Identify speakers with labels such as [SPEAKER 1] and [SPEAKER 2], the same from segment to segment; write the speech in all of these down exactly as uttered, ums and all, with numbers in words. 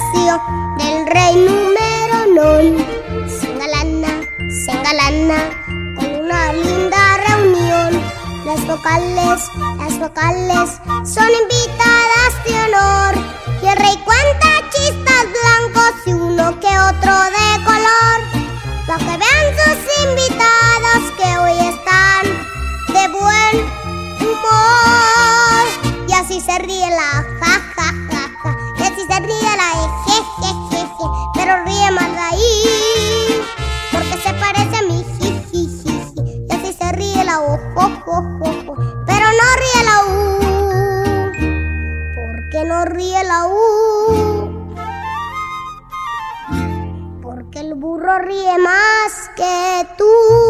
[SPEAKER 1] palacio del rey número non. Se engalana, se engalana con una linda reunión. Las vocales, las vocales son invitadas de honor. Y el rey cuenta chistes blancos y uno que otro de color, para que vean sus invitados que hoy están de buen humor. Y así se ríe la ja, ja, ja, ja. Y así se ríe la e, je, je, je, je. Pero ríe más la i, porque se parece a mi ji, ji, ji, ji. Y así se ríe la o, jo, jo, jo, jo. Pero no ríe la u. ¿Por qué no ríe la u? Porque el burro ríe más que tú.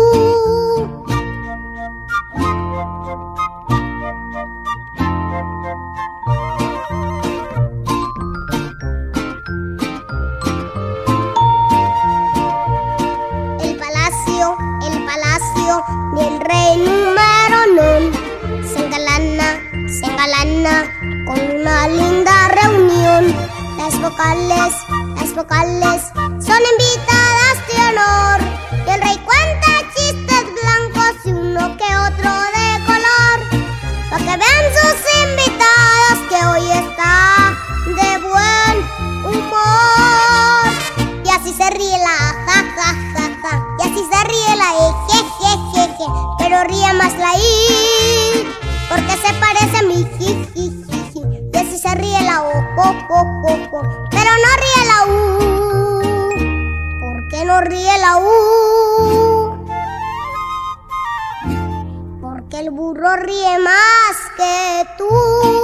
[SPEAKER 1] El palacio, el palacio del rey número non. Se engalana, se engalana con una linda reunión. Las vocales, las vocales son invitadas de honor. Y el rey cuenta chistes blancos y uno que otro de color, para que vean sus invitados que hoy está de buen humor. Y así se ríe la ja, ja, ja, ja. Y así se ríe la e, je, je, je, je. Pero ríe más la i, porque se parece a mi ji, ji, ji, ji. Y así se ríe la o, jo, jo, jo, jo. Pero no ríe la u. ¿Por qué no ríe la u? Porque el burro ríe más que tú.